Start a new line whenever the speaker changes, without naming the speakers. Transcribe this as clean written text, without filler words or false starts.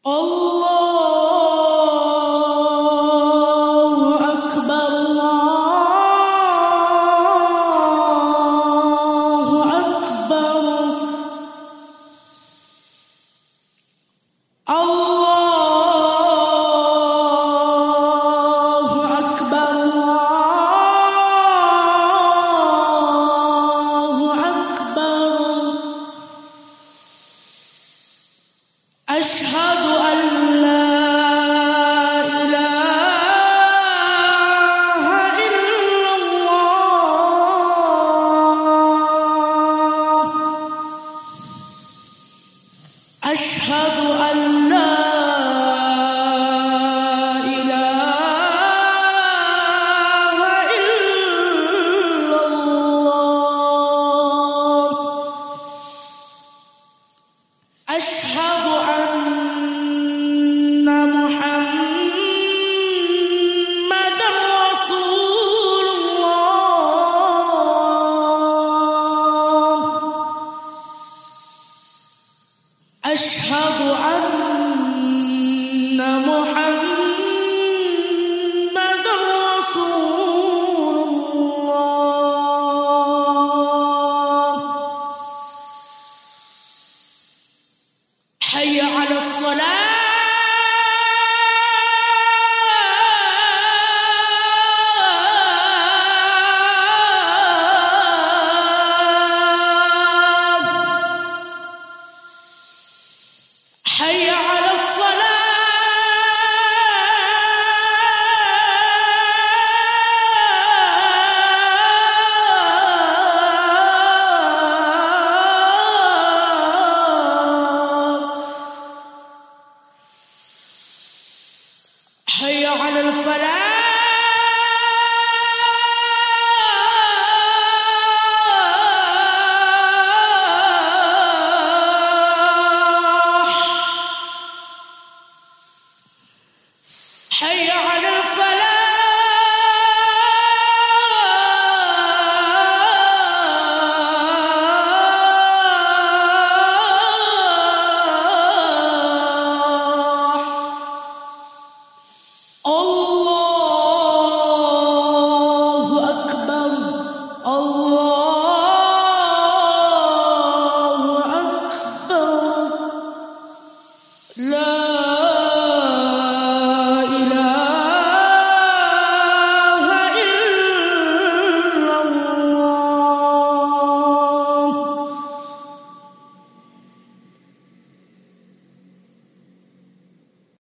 Allahu Akbar, Allahu Akbar, Allahu Akbar, Allahu Akbar. Ashhadu an la أشهد أن لا إله إلا الله أشهد أن محمدًا رسول الله أشهد أن محمدًا رسول الله حي على الصلاة حي على الصلاة حي على الفلاح حي على الفلاح الله أكبر الله أكبر لا